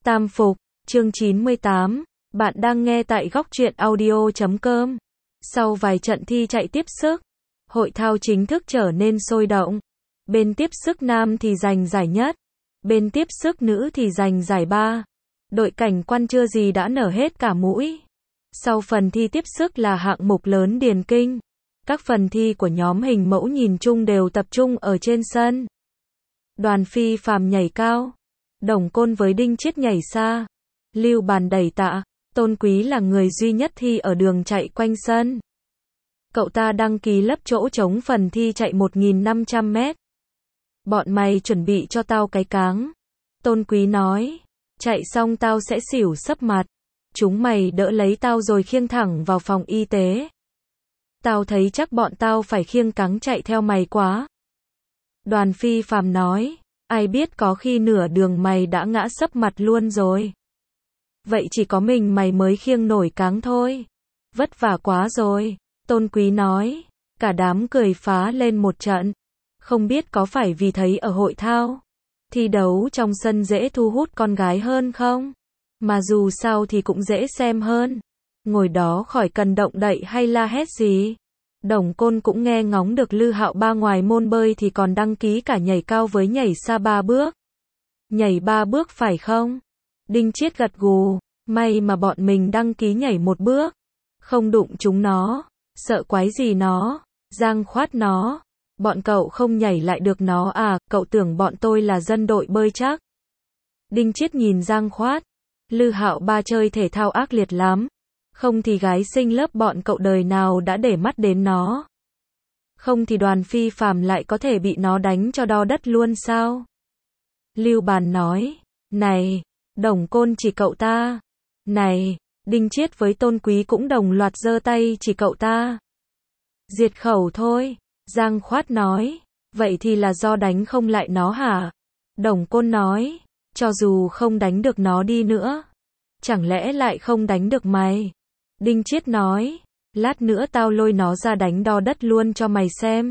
Tam Phục, chương 98, bạn đang nghe tại góc truyện audio.com. Sau vài trận thi chạy tiếp sức, hội thao chính thức trở nên sôi động. Bên tiếp sức nam thì giành giải nhất, bên tiếp sức nữ thì giành giải ba. Đội cảnh quan chưa gì đã nở hết cả mũi. Sau phần thi tiếp sức là hạng mục lớn điền kinh. Các phần thi của nhóm hình mẫu nhìn chung đều tập trung ở trên sân. Đoàn Phi Phàm nhảy cao, Đồng Côn với Đinh Chiết nhảy xa, Lưu Bàn đẩy tạ, Tôn Quý là người duy nhất thi ở đường chạy quanh sân. Cậu ta đăng ký lấp chỗ trống phần thi chạy 1.500 mét. Bọn mày chuẩn bị cho tao cái cáng. Tôn Quý nói, chạy xong tao sẽ xỉu sấp mặt. Chúng mày đỡ lấy tao rồi khiêng thẳng vào phòng y tế. Tao thấy chắc bọn tao phải khiêng cáng chạy theo mày quá. Đoàn Phi Phàm nói, ai biết có khi nửa đường mày đã ngã sấp mặt luôn rồi. Vậy chỉ có mình mày mới khiêng nổi cáng thôi. Vất vả quá rồi. Tôn Quý nói, cả đám cười phá lên một trận. Không biết có phải vì thấy ở hội thao thi đấu trong sân dễ thu hút con gái hơn không? Mà dù sao thì cũng dễ xem hơn. Ngồi đó khỏi cần động đậy hay la hét gì. Đồng Côn cũng nghe ngóng được Lư Hạo Ba ngoài môn bơi thì còn đăng ký cả nhảy cao với nhảy xa 3 bước. Nhảy 3 bước phải không? Đinh Chiết gật gù, may mà bọn mình đăng ký nhảy 1 bước. Không đụng chúng nó, sợ quái gì nó, Giang Khoát nó. Bọn cậu không nhảy lại được nó à, cậu tưởng bọn tôi là dân đội bơi chắc. Đinh Chiết nhìn Giang Khoát, Lư Hạo Ba chơi thể thao ác liệt lắm. Không thì gái sinh lớp bọn cậu đời nào đã để mắt đến nó. Không thì Đoàn Phi Phàm lại có thể bị nó đánh cho đo đất luôn sao? Lưu Bàn nói, này, Đồng Côn chỉ cậu ta. Này, Đinh Chiết với Tôn Quý cũng đồng loạt giơ tay chỉ cậu ta. Diệt khẩu thôi, Giang Khoát nói, vậy thì là do đánh không lại nó hả? Đồng Côn nói, cho dù không đánh được nó đi nữa, chẳng lẽ lại không đánh được mày? Đinh Chiết nói, lát nữa tao lôi nó ra đánh đo đất luôn cho mày xem.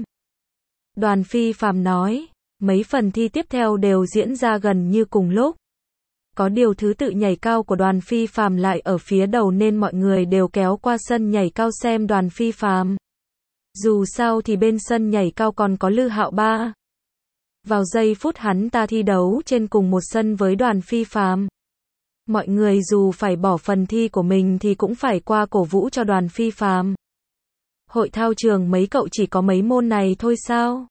Đoàn Phi Phàm nói, mấy phần thi tiếp theo đều diễn ra gần như cùng lúc. Có điều thứ tự nhảy cao của Đoàn Phi Phàm lại ở phía đầu nên mọi người đều kéo qua sân nhảy cao xem Đoàn Phi Phàm. Dù sao thì bên sân nhảy cao còn có Lư Hạo Ba. Vào giây phút hắn ta thi đấu trên cùng một sân với Đoàn Phi Phàm, mọi người dù phải bỏ phần thi của mình thì cũng phải qua cổ vũ cho Đoàn Phi Phàm. Hội thao trường mấy cậu chỉ có mấy môn này thôi sao?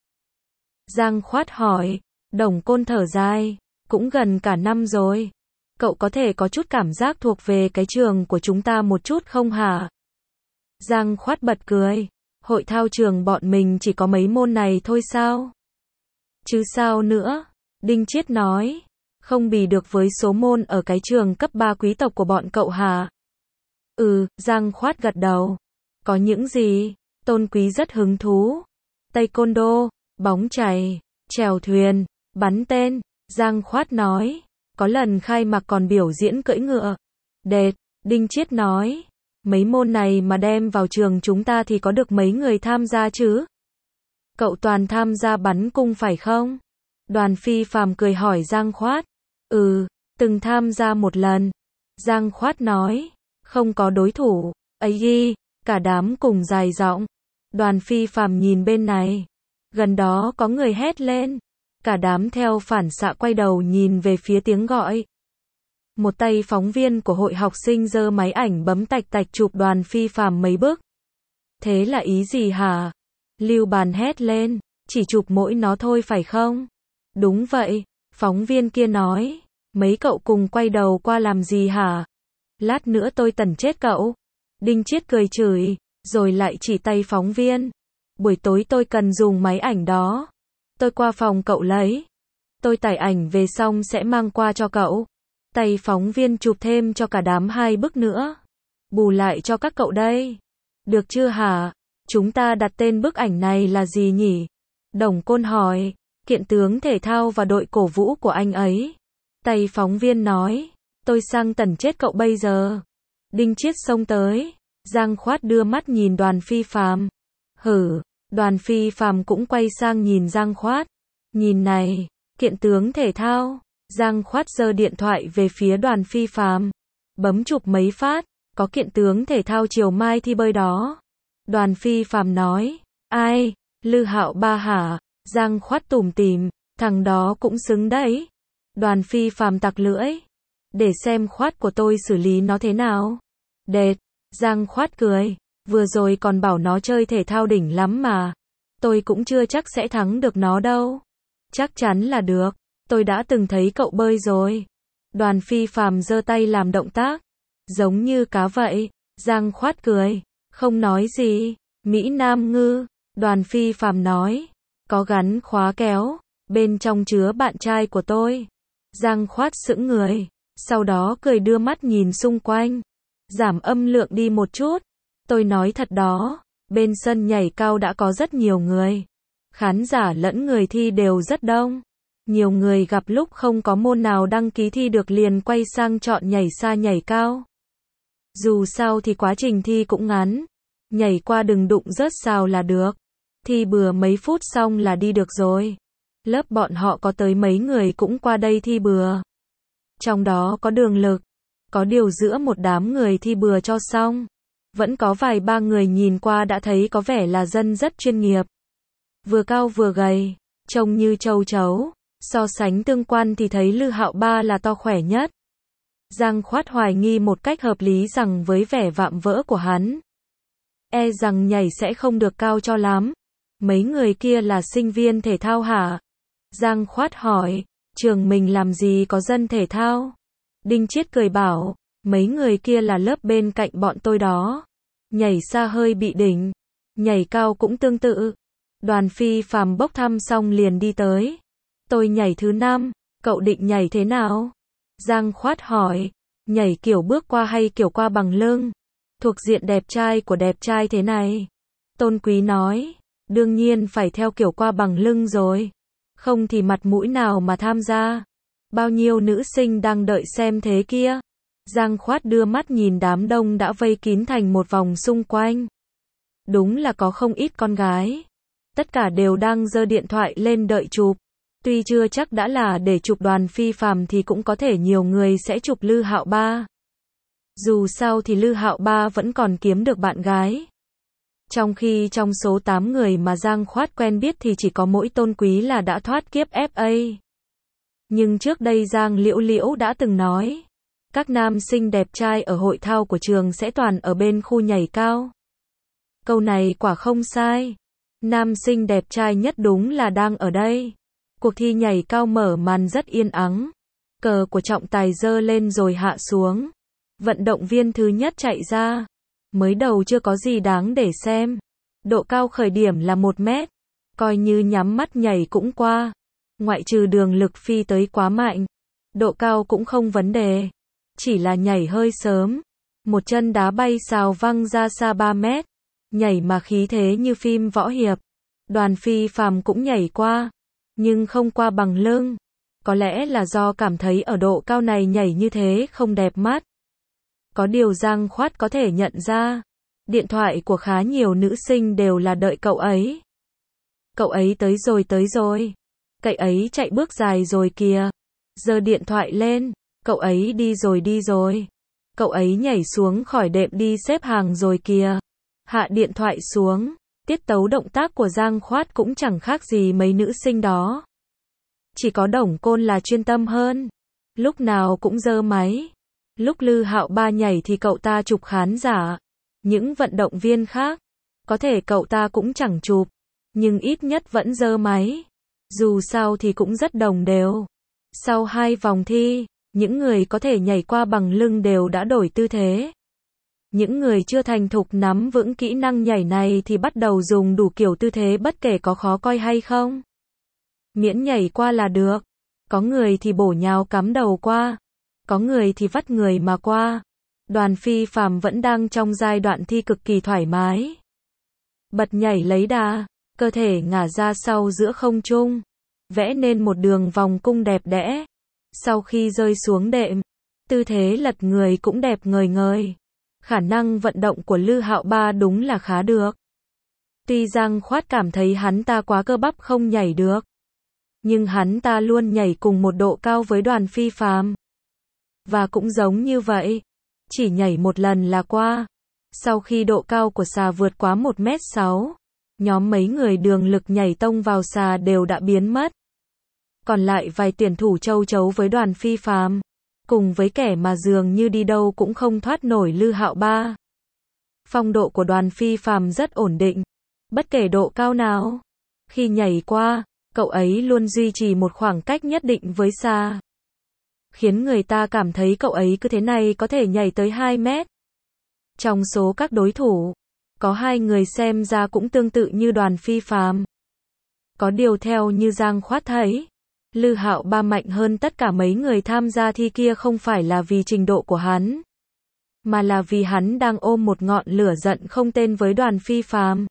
Giang Khoát hỏi. Đồng Côn thở dài, cũng gần cả năm rồi. Cậu có thể có chút cảm giác thuộc về cái trường của chúng ta một chút không hả? Giang Khoát bật cười. Hội thao trường bọn mình chỉ có mấy môn này thôi sao? Chứ sao nữa? Đinh Chiết nói. Không bì được với số môn ở cái trường cấp 3 quý tộc của bọn cậu hả? Giang Khoát gật đầu. Có những gì? Tôn Quý rất hứng thú. Taekwondo, bóng chày, chèo thuyền, bắn tên. Giang Khoát nói. Có lần khai mạc còn biểu diễn cưỡi ngựa. Đệt, Đinh Chiết nói. Mấy môn này mà đem vào trường chúng ta thì có được mấy người tham gia chứ? Cậu toàn tham gia bắn cung phải không? Đoàn Phi Phàm cười hỏi Giang Khoát. Từng tham gia một lần. Giang Khoát nói. Không có đối thủ. Ấy ghi, cả đám cùng dài giọng. Đoàn Phi Phàm nhìn bên này. Gần đó có người hét lên. Cả đám theo phản xạ quay đầu nhìn về phía tiếng gọi. Một tay phóng viên của hội học sinh giơ máy ảnh bấm tạch tạch chụp Đoàn Phi Phàm mấy bức. Thế là ý gì hả? Lưu Bàn hét lên. Chỉ chụp mỗi nó thôi phải không? Đúng vậy, phóng viên kia nói. Mấy cậu cùng quay đầu qua làm gì hả? Lát nữa tôi tẩn chết cậu. Đinh Chiết cười chửi, rồi lại chỉ tay phóng viên. Buổi tối tôi cần dùng máy ảnh đó. Tôi qua phòng cậu lấy. Tôi tải ảnh về xong sẽ mang qua cho cậu. Tay phóng viên chụp thêm cho cả đám 2 bức nữa. Bù lại cho các cậu đây. Được chưa hả? Chúng ta đặt tên bức ảnh này là gì nhỉ? Đồng Côn hỏi. Kiện tướng thể thao và đội cổ vũ của anh ấy. Tay phóng viên nói. Tôi sang tẩn chết cậu bây giờ. Đinh Chiết xông tới. Giang Khoát đưa mắt nhìn Đoàn Phi Phàm. Đoàn Phi Phàm cũng quay sang nhìn Giang Khoát. Nhìn này, kiện tướng thể thao. Giang Khoát giơ điện thoại về phía Đoàn Phi Phàm, bấm chụp mấy phát, có kiện tướng thể thao chiều mai thi bơi đó. Đoàn Phi Phàm nói, ai, Lư Hạo Ba hả? Giang Khoát tủm tỉm, thằng đó cũng xứng đấy. Đoàn Phi Phàm tặc lưỡi, để xem khoát của tôi xử lý nó thế nào. Đệt, Giang Khoát cười, vừa rồi còn bảo nó chơi thể thao đỉnh lắm mà. Tôi cũng chưa chắc sẽ thắng được nó đâu. Chắc chắn là được, tôi đã từng thấy cậu bơi rồi. Đoàn Phi Phàm giơ tay làm động tác, giống như cá vậy. Giang Khoát cười, không nói gì. Mỹ Nam ngư, Đoàn Phi Phàm nói, có gắn khóa kéo, bên trong chứa bạn trai của tôi. Giang Khoát sững người, sau đó cười đưa mắt nhìn xung quanh. Giảm âm lượng đi một chút. Tôi nói thật đó, bên sân nhảy cao đã có rất nhiều người. Khán giả lẫn người thi đều rất đông. Nhiều người gặp lúc không có môn nào đăng ký thi được liền quay sang chọn nhảy xa nhảy cao. Dù sao thì quá trình thi cũng ngắn. Nhảy qua đừng đụng rớt sào là được. Thi bừa mấy phút xong là đi được rồi. Lớp bọn họ có tới mấy người cũng qua đây thi bừa. Trong đó có Đường Lực. Có điều giữa một đám người thi bừa cho xong, vẫn có vài ba người nhìn qua đã thấy có vẻ là dân rất chuyên nghiệp. Vừa cao vừa gầy, trông như châu chấu. So sánh tương quan thì thấy Lư Hạo Ba là to khỏe nhất. Giang Khoát hoài nghi một cách hợp lý rằng với vẻ vạm vỡ của hắn, e rằng nhảy sẽ không được cao cho lắm. Mấy người kia là sinh viên thể thao hả? Giang Khoát hỏi, trường mình làm gì có dân thể thao? Đinh Chiết cười bảo, mấy người kia là lớp bên cạnh bọn tôi đó. Nhảy xa hơi bị đỉnh, nhảy cao cũng tương tự. Đoàn Phi Phàm bốc thăm xong liền đi tới. Tôi nhảy thứ 5, cậu định nhảy thế nào? Giang Khoát hỏi, nhảy kiểu bước qua hay kiểu qua bằng lưng? Thuộc diện đẹp trai của đẹp trai thế này. Tôn Quý nói, đương nhiên phải theo kiểu qua bằng lưng rồi. Không thì mặt mũi nào mà tham gia. Bao nhiêu nữ sinh đang đợi xem thế kia. Giang Khoát đưa mắt nhìn đám đông đã vây kín thành một vòng xung quanh. Đúng là có không ít con gái. Tất cả đều đang giơ điện thoại lên đợi chụp. Tuy chưa chắc đã là để chụp Đoàn Phi Phàm thì cũng có thể nhiều người sẽ chụp Lư Hạo Ba. Dù sao thì Lư Hạo Ba vẫn còn kiếm được bạn gái. Trong khi trong số 8 người mà Giang Khoát quen biết thì chỉ có mỗi Tôn Quý là đã thoát kiếp FA. Nhưng trước đây Giang Liễu Liễu đã từng nói, các nam sinh đẹp trai ở hội thao của trường sẽ toàn ở bên khu nhảy cao. Câu này quả không sai. Nam sinh đẹp trai nhất đúng là đang ở đây. Cuộc thi nhảy cao mở màn rất yên ắng. Cờ của trọng tài giơ lên rồi hạ xuống. Vận động viên thứ nhất chạy ra. Mới đầu chưa có gì đáng để xem. Độ cao khởi điểm là 1 mét. Coi như nhắm mắt nhảy cũng qua. Ngoại trừ Đường Lực phi tới quá mạnh. Độ cao cũng không vấn đề. Chỉ là nhảy hơi sớm. Một chân đá bay xào văng ra xa 3 mét. Nhảy mà khí thế như phim võ hiệp. Đoàn Phi Phàm cũng nhảy qua. Nhưng không qua bằng lưng. Có lẽ là do cảm thấy ở độ cao này nhảy như thế không đẹp mắt. Có điều Giang Khoát có thể nhận ra. Điện thoại của khá nhiều nữ sinh đều là đợi cậu ấy. Cậu ấy tới rồi. Cậu ấy chạy bước dài rồi kìa. Giơ điện thoại lên. Cậu ấy đi rồi. Cậu ấy nhảy xuống khỏi đệm đi xếp hàng rồi kìa. Hạ điện thoại xuống. Tiết tấu động tác của Giang Khoát cũng chẳng khác gì mấy nữ sinh đó. Chỉ có Đồng Côn là chuyên tâm hơn. Lúc nào cũng giơ máy. Lúc Lư Hạo Ba nhảy thì cậu ta chụp khán giả. Những vận động viên khác, có thể cậu ta cũng chẳng chụp. Nhưng ít nhất vẫn giơ máy. Dù sao thì cũng rất đồng đều. Sau 2 vòng thi, những người có thể nhảy qua bằng lưng đều đã đổi tư thế. Những người chưa thành thục nắm vững kỹ năng nhảy này thì bắt đầu dùng đủ kiểu tư thế bất kể có khó coi hay không. Miễn nhảy qua là được. Có người thì bổ nhào cắm đầu qua. Có người thì vắt người mà qua. Đoàn Phi Phàm vẫn đang trong giai đoạn thi cực kỳ thoải mái. Bật nhảy lấy đà, cơ thể ngả ra sau giữa không trung. Vẽ nên một đường vòng cung đẹp đẽ. Sau khi rơi xuống đệm, tư thế lật người cũng đẹp ngời ngời. Khả năng vận động của Lư Hạo Ba đúng là khá được. Tuy Giang Khoát cảm thấy hắn ta quá cơ bắp không nhảy được. nhưng hắn ta luôn nhảy cùng một độ cao với Đoàn Phi Phàm. Và cũng giống như vậy, chỉ nhảy một lần là qua. Sau khi độ cao của xà vượt quá 1m6, nhóm mấy người đường lực nhảy tông vào xà đều đã biến mất. Còn lại vài tuyển thủ châu chấu với Đoàn Phi Phàm, cùng với kẻ mà dường như đi đâu cũng không thoát nổi Lư Hạo Ba. Phong độ của Đoàn Phi Phàm rất ổn định, bất kể độ cao nào. Khi nhảy qua, cậu ấy luôn duy trì một khoảng cách nhất định với xà, khiến người ta cảm thấy cậu ấy cứ thế này có thể nhảy tới 2 mét. Trong số các đối thủ, có 2 người xem ra cũng tương tự như Đoàn Phi Phàm. Có điều theo như Giang Khoát thấy, Lư Hạo Ba mạnh hơn tất cả mấy người tham gia thi kia không phải là vì trình độ của hắn, mà là vì hắn đang ôm một ngọn lửa giận không tên với Đoàn Phi Phàm.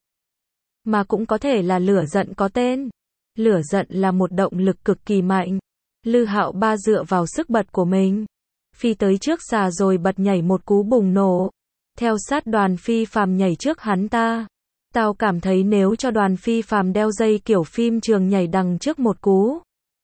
Mà cũng có thể là lửa giận có tên. Lửa giận là một động lực cực kỳ mạnh. Lư Hạo Ba dựa vào sức bật của mình, phi tới trước xà rồi bật nhảy một cú bùng nổ. Theo sát Đoàn Phi Phàm nhảy trước hắn ta. Tao cảm thấy nếu cho Đoàn Phi Phàm đeo dây kiểu phim trường nhảy đằng trước một cú,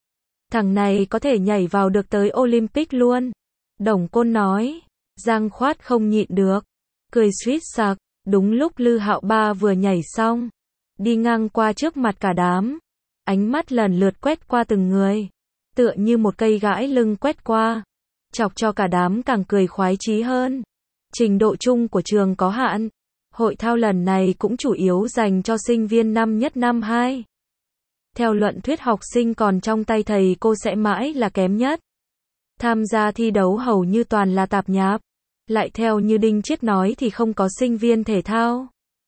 thằng này có thể nhảy vào được tới Olympic luôn. Đồng Côn nói. Giang Khoát không nhịn được, cười suýt sặc. Đúng lúc Lư Hạo Ba vừa nhảy xong, đi ngang qua trước mặt cả đám, ánh mắt lần lượt quét qua từng người, tựa như một cây gãi lưng quét qua, chọc cho cả đám càng cười khoái chí hơn. Trình độ chung của trường có hạn, hội thao lần này cũng chủ yếu dành cho sinh viên năm nhất năm 2. Theo luận thuyết học sinh còn trong tay thầy cô sẽ mãi là kém nhất. Tham gia thi đấu hầu như toàn là tạp nhạp. Lại theo như Đinh Chiết nói thì không có sinh viên thể thao.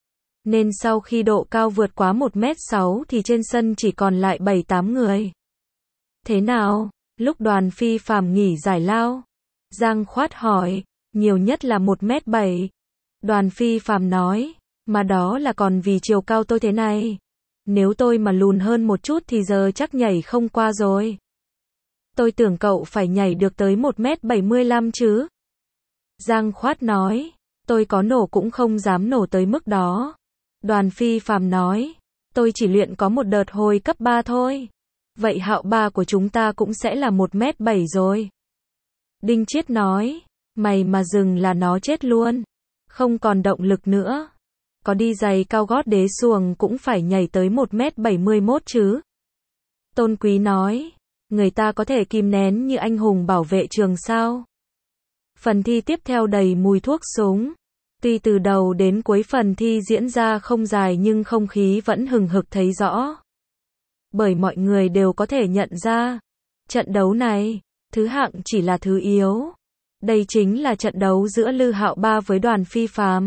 Nên sau khi độ cao vượt quá 1m6 thì trên sân chỉ còn lại 7-8 người. Thế nào? Lúc Đoàn Phi Phàm nghỉ giải lao, Giang Khoát hỏi. Nhiều nhất là 1m7. Đoàn Phi Phàm nói. Mà đó là còn vì chiều cao tôi thế này. Nếu tôi mà lùn hơn một chút thì giờ chắc nhảy không qua rồi. Tôi tưởng cậu phải nhảy được tới 1m75 chứ. Giang Khoát nói. Tôi có nổ cũng không dám nổ tới mức đó. Đoàn Phi Phàm nói. Tôi chỉ luyện có một đợt hồi cấp 3 thôi. Vậy Hạo Ba của chúng ta cũng sẽ là 1m7 rồi. Đinh Chiết nói. Mày mà dừng là nó chết luôn. Không còn động lực nữa. Có đi giày cao gót đế xuồng cũng phải nhảy tới 1m71 chứ. Tôn Quý nói. Người ta có thể kìm nén như anh hùng bảo vệ trường sao? Phần thi tiếp theo đầy mùi thuốc súng. Tuy từ đầu đến cuối phần thi diễn ra không dài nhưng không khí vẫn hừng hực thấy rõ. Bởi mọi người đều có thể nhận ra, trận đấu này, thứ hạng chỉ là thứ yếu. Đây chính là trận đấu giữa Lư Hạo Ba với Đoàn Phi Phàm.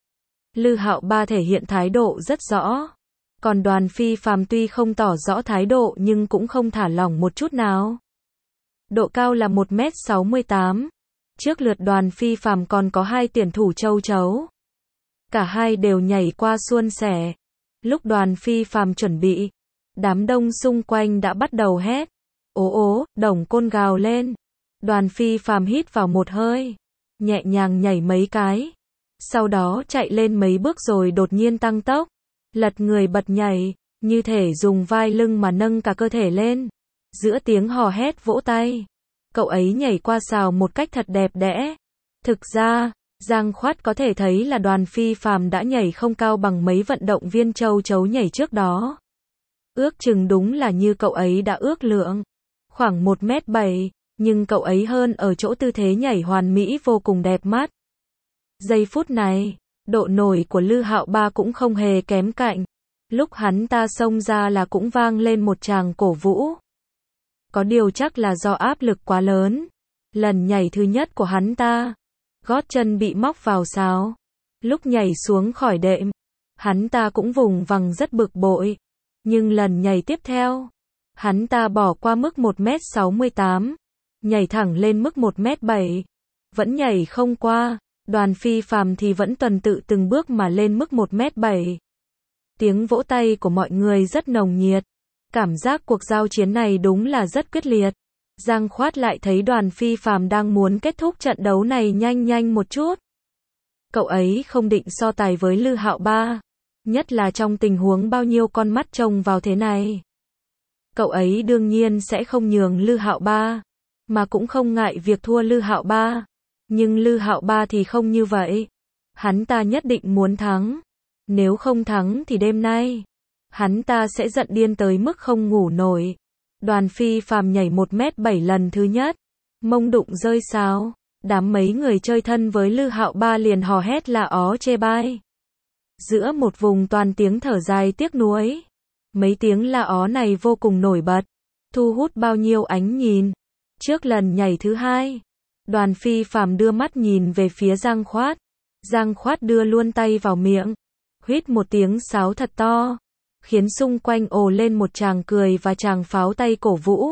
Lư Hạo Ba thể hiện thái độ rất rõ. Còn Đoàn Phi Phàm tuy không tỏ rõ thái độ nhưng cũng không thả lỏng một chút nào. Độ cao là 1m68. Trước lượt Đoàn Phi Phàm còn có 2 tuyển thủ châu chấu. Cả hai đều nhảy qua suôn sẻ. Lúc Đoàn Phi Phàm chuẩn bị, đám đông xung quanh đã bắt đầu hét. Ố ố, Đồng Côn gào lên. Đoàn Phi Phàm hít vào một hơi, nhẹ nhàng nhảy mấy cái. Sau đó chạy lên mấy bước rồi đột nhiên tăng tốc, lật người bật nhảy, như thể dùng vai lưng mà nâng cả cơ thể lên. Giữa tiếng hò hét vỗ tay, cậu ấy nhảy qua sào một cách thật đẹp đẽ. Thực ra, Giang Khoát có thể thấy là Đoàn Phi Phàm đã nhảy không cao bằng mấy vận động viên châu chấu nhảy trước đó. Ước chừng đúng là như cậu ấy đã ước lượng, khoảng 1m7, nhưng cậu ấy hơn ở chỗ tư thế nhảy hoàn mỹ vô cùng đẹp mắt. Giây phút này, độ nổi của Lư Hạo Ba cũng không hề kém cạnh. Lúc hắn ta xông ra là cũng vang lên một tràng cổ vũ. Có điều chắc là do áp lực quá lớn. Lần nhảy thứ nhất của hắn ta, gót chân bị móc vào sào. Lúc nhảy xuống khỏi đệm, hắn ta cũng vùng vằng rất bực bội. Nhưng lần nhảy tiếp theo, hắn ta bỏ qua mức 1m68, nhảy thẳng lên mức 1m7. Vẫn nhảy không qua. Đoàn Phi Phàm thì vẫn tuần tự từng bước mà lên mức 1m7. Tiếng vỗ tay của mọi người rất nồng nhiệt. Cảm giác cuộc giao chiến này đúng là rất quyết liệt. Giang Khoát lại thấy Đoàn Phi Phàm đang muốn kết thúc trận đấu này nhanh một chút. Cậu ấy không định so tài với Lư Hạo Ba, nhất là trong tình huống bao nhiêu con mắt trông vào thế này. Cậu ấy đương nhiên sẽ không nhường Lư Hạo Ba, mà cũng không ngại việc thua Lư Hạo Ba. Nhưng Lư Hạo Ba thì không như vậy. Hắn ta nhất định muốn thắng. Nếu không thắng thì đêm nay, hắn ta sẽ giận điên tới mức không ngủ nổi. Đoàn Phi Phàm nhảy 1m7 lần thứ nhất. Mông đụng rơi sáo. Đám mấy người chơi thân với Lư Hạo Ba liền hò hét la ó chê bai. Giữa một vùng toàn tiếng thở dài tiếc nuối. Mấy tiếng la ó này vô cùng nổi bật, thu hút bao nhiêu ánh nhìn. Trước lần nhảy thứ hai, Đoàn Phi Phàm đưa mắt nhìn về phía Giang Khoát. Giang Khoát đưa luôn tay vào miệng, huýt một tiếng sáo thật to, khiến xung quanh ồ lên một tràng cười và tràng pháo tay cổ vũ.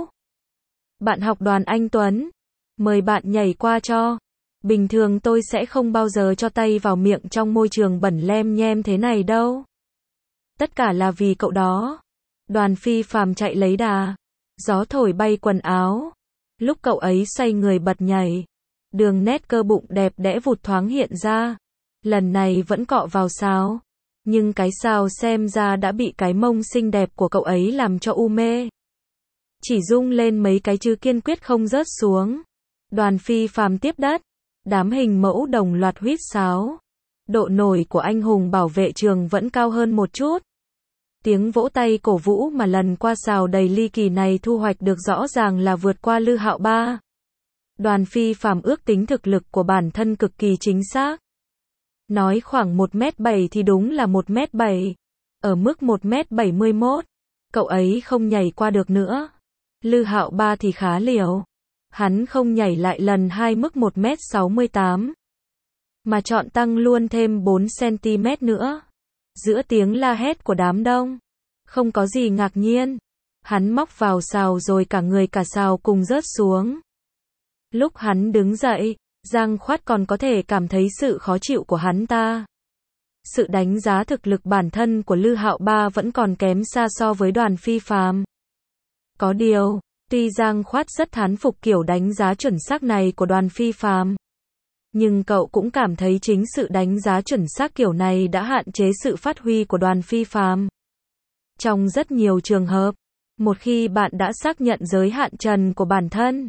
Bạn học Đoàn Anh Tuấn, mời bạn nhảy qua cho. Bình thường tôi sẽ không bao giờ cho tay vào miệng trong môi trường bẩn lem nhem thế này đâu. Tất cả là vì cậu đó. Đoàn Phi Phàm chạy lấy đà. Gió thổi bay quần áo. Lúc cậu ấy xoay người bật nhảy, đường nét cơ bụng đẹp đẽ vụt thoáng hiện ra. Lần này vẫn cọ vào sáo. Nhưng cái sáo xem ra đã bị cái mông xinh đẹp của cậu ấy làm cho u mê. Chỉ rung lên mấy cái chứ kiên quyết không rớt xuống. Đoàn Phi Phàm tiếp đất. Đám hình mẫu đồng loạt huýt sáo. Độ nổi của anh hùng bảo vệ trường vẫn cao hơn một chút. Tiếng vỗ tay cổ vũ mà lần qua sào đầy ly kỳ này thu hoạch được rõ ràng là vượt qua Lư Hạo Ba. Đoàn Phi Phàm ước tính thực lực của bản thân cực kỳ chính xác. Nói khoảng 1m7 thì đúng là 1m7. Ở mức 1m71, cậu ấy không nhảy qua được nữa. Lư Hạo Ba thì khá liều. Hắn không nhảy lại lần 2 mức 1m68, mà chọn tăng luôn thêm 4cm nữa. Giữa tiếng la hét của đám đông, không có gì ngạc nhiên. Hắn móc vào sào rồi cả người cả sào cùng rớt xuống. Lúc hắn đứng dậy, Giang Khoát còn có thể cảm thấy sự khó chịu của hắn ta. Sự đánh giá thực lực bản thân của Lư Hạo Ba vẫn còn kém xa so với Đoàn Phi Phàm. Có điều, tuy Giang Khoát rất thán phục kiểu đánh giá chuẩn xác này của Đoàn Phi Phàm, nhưng cậu cũng cảm thấy chính sự đánh giá chuẩn xác kiểu này đã hạn chế sự phát huy của Đoàn Phi Phàm. Trong rất nhiều trường hợp, một khi bạn đã xác nhận giới hạn trần của bản thân,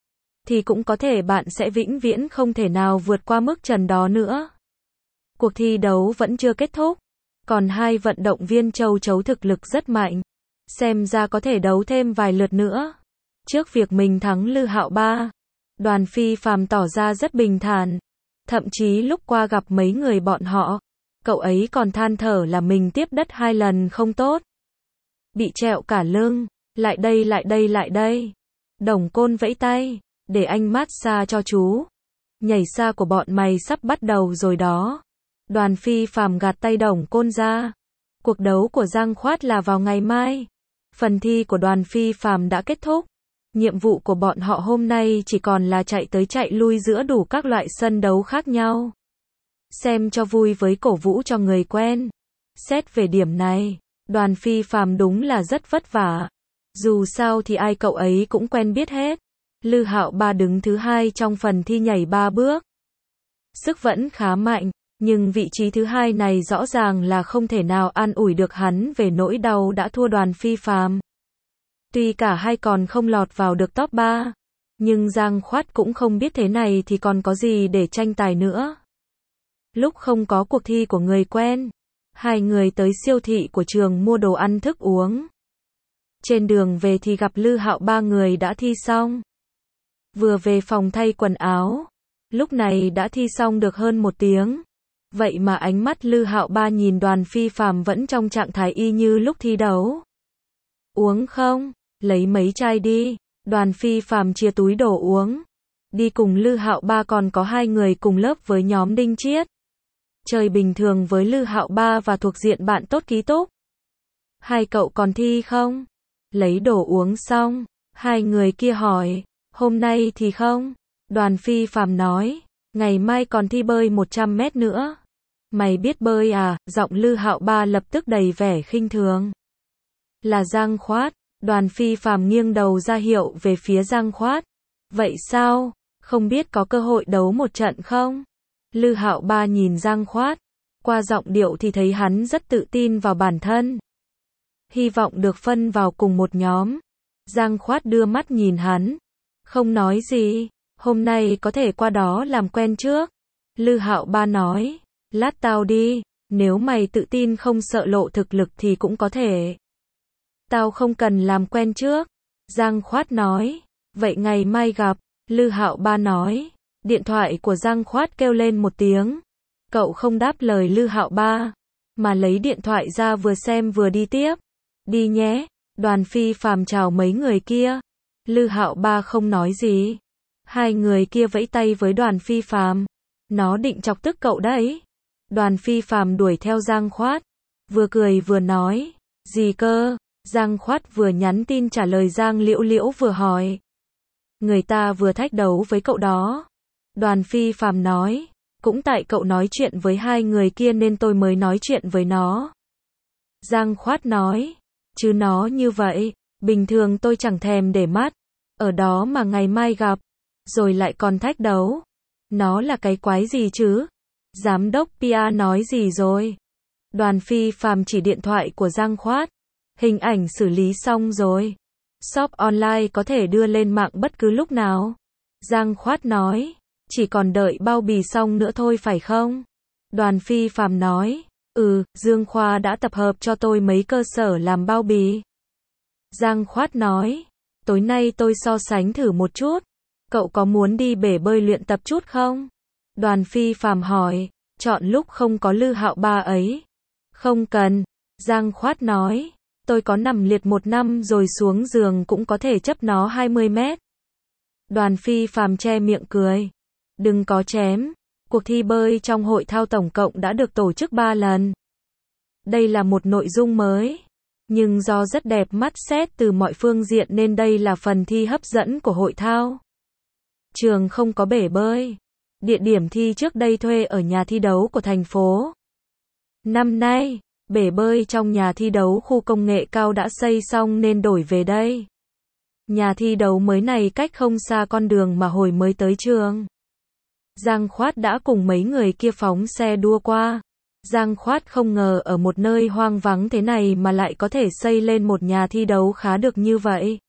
thì cũng có thể bạn sẽ vĩnh viễn không thể nào vượt qua mức trần đó nữa. Cuộc thi đấu vẫn chưa kết thúc, còn hai vận động viên châu chấu thực lực rất mạnh, xem ra có thể đấu thêm vài lượt nữa. Trước việc mình thắng Lư Hạo Ba, Đoàn Phi Phàm tỏ ra rất bình thản. Thậm chí lúc qua gặp mấy người bọn họ, cậu ấy còn than thở là mình tiếp đất 2 lần không tốt. Bị trẹo cả lưng. Lại đây lại đây lại đây. Đồng Côn vẫy tay. Để anh massage cho chú. Nhảy xa của bọn mày sắp bắt đầu rồi đó. Đoàn Phi Phàm gạt tay Đồng Côn ra. Cuộc đấu của Giang Khoát là vào ngày mai. Phần thi của Đoàn Phi Phàm đã kết thúc. Nhiệm vụ của bọn họ hôm nay chỉ còn là chạy tới chạy lui giữa đủ các loại sân đấu khác nhau. Xem cho vui với cổ vũ cho người quen. Xét về điểm này, Đoàn Phi Phàm đúng là rất vất vả. Dù sao thì ai cậu ấy cũng quen biết hết. Lư Hạo Ba đứng thứ 2 trong phần thi nhảy 3 bước. Sức vẫn khá mạnh, nhưng vị trí thứ 2 này rõ ràng là không thể nào an ủi được hắn về nỗi đau đã thua Đoàn Phi Phàm. Tuy cả hai còn không lọt vào được top 3, nhưng Giang Khoát cũng không biết thế này thì còn có gì để tranh tài nữa. Lúc không có cuộc thi của người quen, hai người tới siêu thị của trường mua đồ ăn thức uống. Trên đường về thì gặp Lư Hạo Ba, người đã thi xong. Vừa về phòng thay quần áo, lúc này đã thi xong được hơn 1 tiếng. Vậy mà ánh mắt Lư Hạo Ba nhìn Đoàn Phi Phàm vẫn trong trạng thái y như lúc thi đấu. Uống không? Lấy mấy chai đi. Đoàn Phi Phàm chia túi đồ uống. Đi cùng Lư Hạo Ba còn có 2 người cùng lớp với nhóm Đinh Chiết. Chơi bình thường với Lư Hạo Ba và thuộc diện bạn tốt ký túc. Hai cậu còn thi không? Lấy đồ uống xong, 2 người kia hỏi, hôm nay thì không? Đoàn Phi Phàm nói, ngày mai còn thi bơi 100 mét nữa. Mày biết bơi à? Giọng Lư Hạo Ba lập tức đầy vẻ khinh thường. Là Giang Khoát. Đoàn Phi Phàm nghiêng đầu ra hiệu về phía Giang Khoát. Vậy sao? Không biết có cơ hội đấu một trận không? Lư Hạo Ba nhìn Giang Khoát. Qua giọng điệu thì thấy hắn rất tự tin vào bản thân. hy vọng được phân vào cùng một nhóm. Giang Khoát đưa mắt nhìn hắn, không nói gì, hôm nay có thể qua đó làm quen trước. Lư Hạo Ba nói, lát tao đi, nếu mày tự tin không sợ lộ thực lực thì cũng có thể. Tao không cần làm quen trước. Giang Khoát nói, vậy ngày mai gặp. Lư Hạo Ba nói, điện thoại của Giang Khoát kêu lên một tiếng. Cậu không đáp lời Lư Hạo Ba, mà lấy điện thoại ra vừa xem vừa đi tiếp. Đi nhé. Đoàn Phi Phàm chào mấy người kia. Lư Hạo Ba không nói gì. Hai người kia vẫy tay với Đoàn Phi Phàm. Nó định chọc tức cậu đấy. Đoàn Phi Phàm đuổi theo Giang Khoát, vừa cười vừa nói, gì cơ? Giang Khoát vừa nhắn tin trả lời Giang Liễu Liễu vừa hỏi. Người ta vừa thách đấu với cậu đó. Đoàn Phi Phàm nói, cũng tại cậu nói chuyện với hai người kia nên tôi mới nói chuyện với nó. Giang Khoát nói, chứ nó như vậy, bình thường tôi chẳng thèm để mắt, ở đó mà ngày mai gặp, rồi lại còn thách đấu. Nó là cái quái gì chứ? Giám đốc PR nói gì rồi? Đoàn Phi Phàm chỉ điện thoại của Giang Khoát. Hình ảnh xử lý xong rồi. Shop online có thể đưa lên mạng bất cứ lúc nào. Giang Khoát nói, chỉ còn đợi bao bì xong nữa thôi phải không? Đoàn Phi Phàm nói, Dương Khoa đã tập hợp cho tôi mấy cơ sở làm bao bì. Giang Khoát nói, tối nay tôi so sánh thử một chút. Cậu có muốn đi bể bơi luyện tập chút không? Đoàn Phi Phàm hỏi, chọn lúc không có Lư Hạo Ba ấy. Không cần. Giang Khoát nói, tôi có nằm liệt 1 năm rồi xuống giường cũng có thể chấp nó 20 mét. Đoàn Phi Phàm che miệng cười. Đừng có chém. Cuộc thi bơi trong hội thao tổng cộng đã được tổ chức 3 lần. Đây là một nội dung mới. Nhưng do rất đẹp mắt xét từ mọi phương diện nên đây là phần thi hấp dẫn của hội thao. Trường không có bể bơi. Địa điểm thi trước đây thuê ở nhà thi đấu của thành phố. Năm nay, bể bơi trong nhà thi đấu khu công nghệ cao đã xây xong nên đổi về đây. Nhà thi đấu mới này cách không xa con đường mà hồi mới tới trường. Giang Khoát đã cùng mấy người kia phóng xe đua qua. Giang Khoát không ngờ ở một nơi hoang vắng thế này mà lại có thể xây lên một nhà thi đấu khá được như vậy.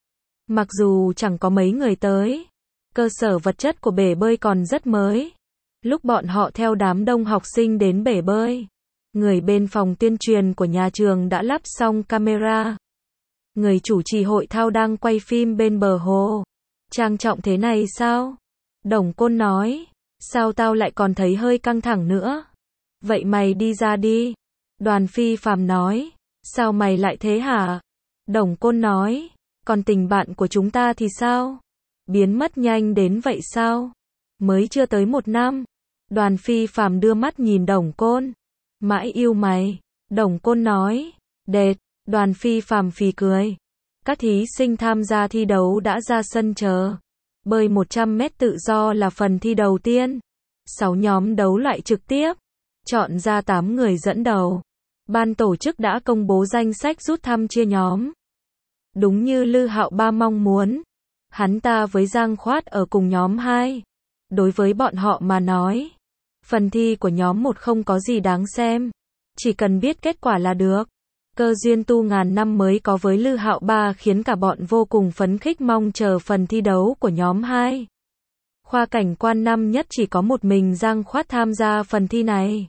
Mặc dù chẳng có mấy người tới, cơ sở vật chất của bể bơi còn rất mới. Lúc bọn họ theo đám đông học sinh đến bể bơi, người bên phòng tuyên truyền của nhà trường đã lắp xong camera. Người chủ trì hội thao đang quay phim bên bờ hồ. Trang trọng thế này sao? Đồng Côn nói, sao tao lại còn thấy hơi căng thẳng nữa? Vậy mày đi ra đi. Đoàn Phi Phàm nói, sao mày lại thế hả? Đồng Côn nói, còn tình bạn của chúng ta thì sao? Biến mất nhanh đến vậy sao? Mới chưa tới 1 năm. Đoàn Phi Phàm đưa mắt nhìn Đồng Côn. Mãi yêu mày. Đồng Côn nói, đệt. Đoàn Phi Phàm phì cười. Các thí sinh tham gia thi đấu đã ra sân chờ. Bơi 100 mét tự do là phần thi đầu tiên. 6 nhóm đấu loại trực tiếp. Chọn ra 8 người dẫn đầu. Ban tổ chức đã công bố danh sách rút thăm chia nhóm. Đúng như Lư Hạo Ba mong muốn. Hắn ta với Giang Khoát ở cùng nhóm 2. Đối với bọn họ mà nói, phần thi của nhóm 1 không có gì đáng xem. Chỉ cần biết kết quả là được. Cơ duyên tu ngàn năm mới có với Lư Hạo Ba khiến cả bọn vô cùng phấn khích mong chờ phần thi đấu của nhóm 2. Khoa cảnh quan năm nhất chỉ có một mình Giang Khoát tham gia phần thi này.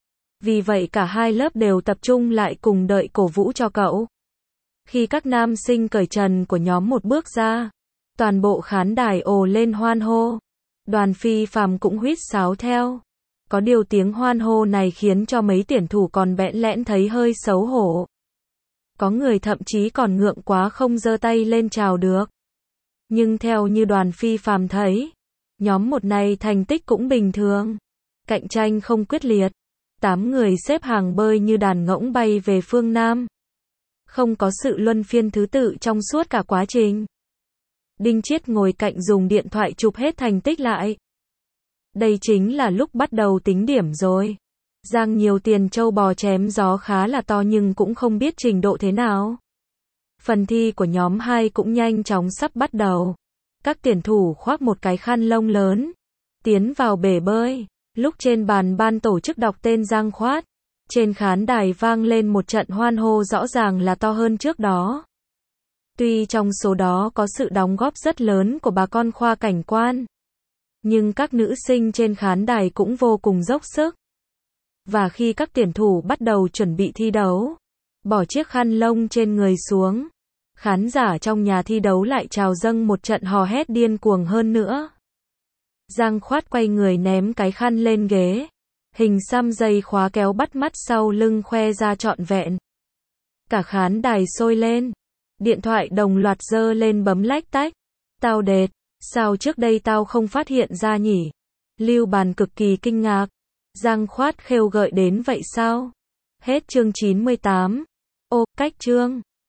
Vì vậy cả hai lớp đều tập trung lại cùng đợi cổ vũ cho cậu. Khi các nam sinh cởi trần của nhóm 1 bước ra, toàn bộ khán đài ồ lên hoan hô. Đoàn Phi Phàm cũng huýt sáo theo. Có điều tiếng hoan hô này khiến cho mấy tuyển thủ còn bẽn lẽn thấy hơi xấu hổ. Có người thậm chí còn ngượng quá không giơ tay lên chào được. Nhưng theo như Đoàn Phi Phàm thấy, nhóm 1 này thành tích cũng bình thường. Cạnh tranh không quyết liệt. 8 người xếp hàng bơi như đàn ngỗng bay về phương Nam. Không có sự luân phiên thứ tự trong suốt cả quá trình. Đinh Chiết ngồi cạnh dùng điện thoại chụp hết thành tích lại. Đây chính là lúc bắt đầu tính điểm rồi. Giang nhiều tiền châu bò chém gió khá là to nhưng cũng không biết trình độ thế nào. Phần thi của nhóm 2 cũng nhanh chóng sắp bắt đầu. Các tuyển thủ khoác một cái khăn lông lớn, tiến vào bể bơi. Lúc trên bàn ban tổ chức đọc tên Giang Khoát, Trên khán đài vang lên một trận hoan hô rõ ràng là to hơn trước đó. Tuy trong số đó có sự đóng góp rất lớn của bà con khoa cảnh quan, nhưng các nữ sinh trên khán đài cũng vô cùng dốc sức. Và khi các tuyển thủ bắt đầu chuẩn bị thi đấu, bỏ chiếc khăn lông trên người xuống, khán giả trong nhà thi đấu lại trào dâng một trận hò hét điên cuồng hơn nữa. Giang Khoát quay người ném cái khăn lên ghế, hình xăm dây khóa kéo bắt mắt sau lưng khoe ra trọn vẹn. Cả khán đài sôi lên, điện thoại đồng loạt giơ lên bấm lách tách. Tao đệt, sao trước đây tao không phát hiện ra nhỉ? Lưu Bàn cực kỳ kinh ngạc. Giang Khoát khêu gợi đến vậy sao? Hết chương 98. Ô, cách chương.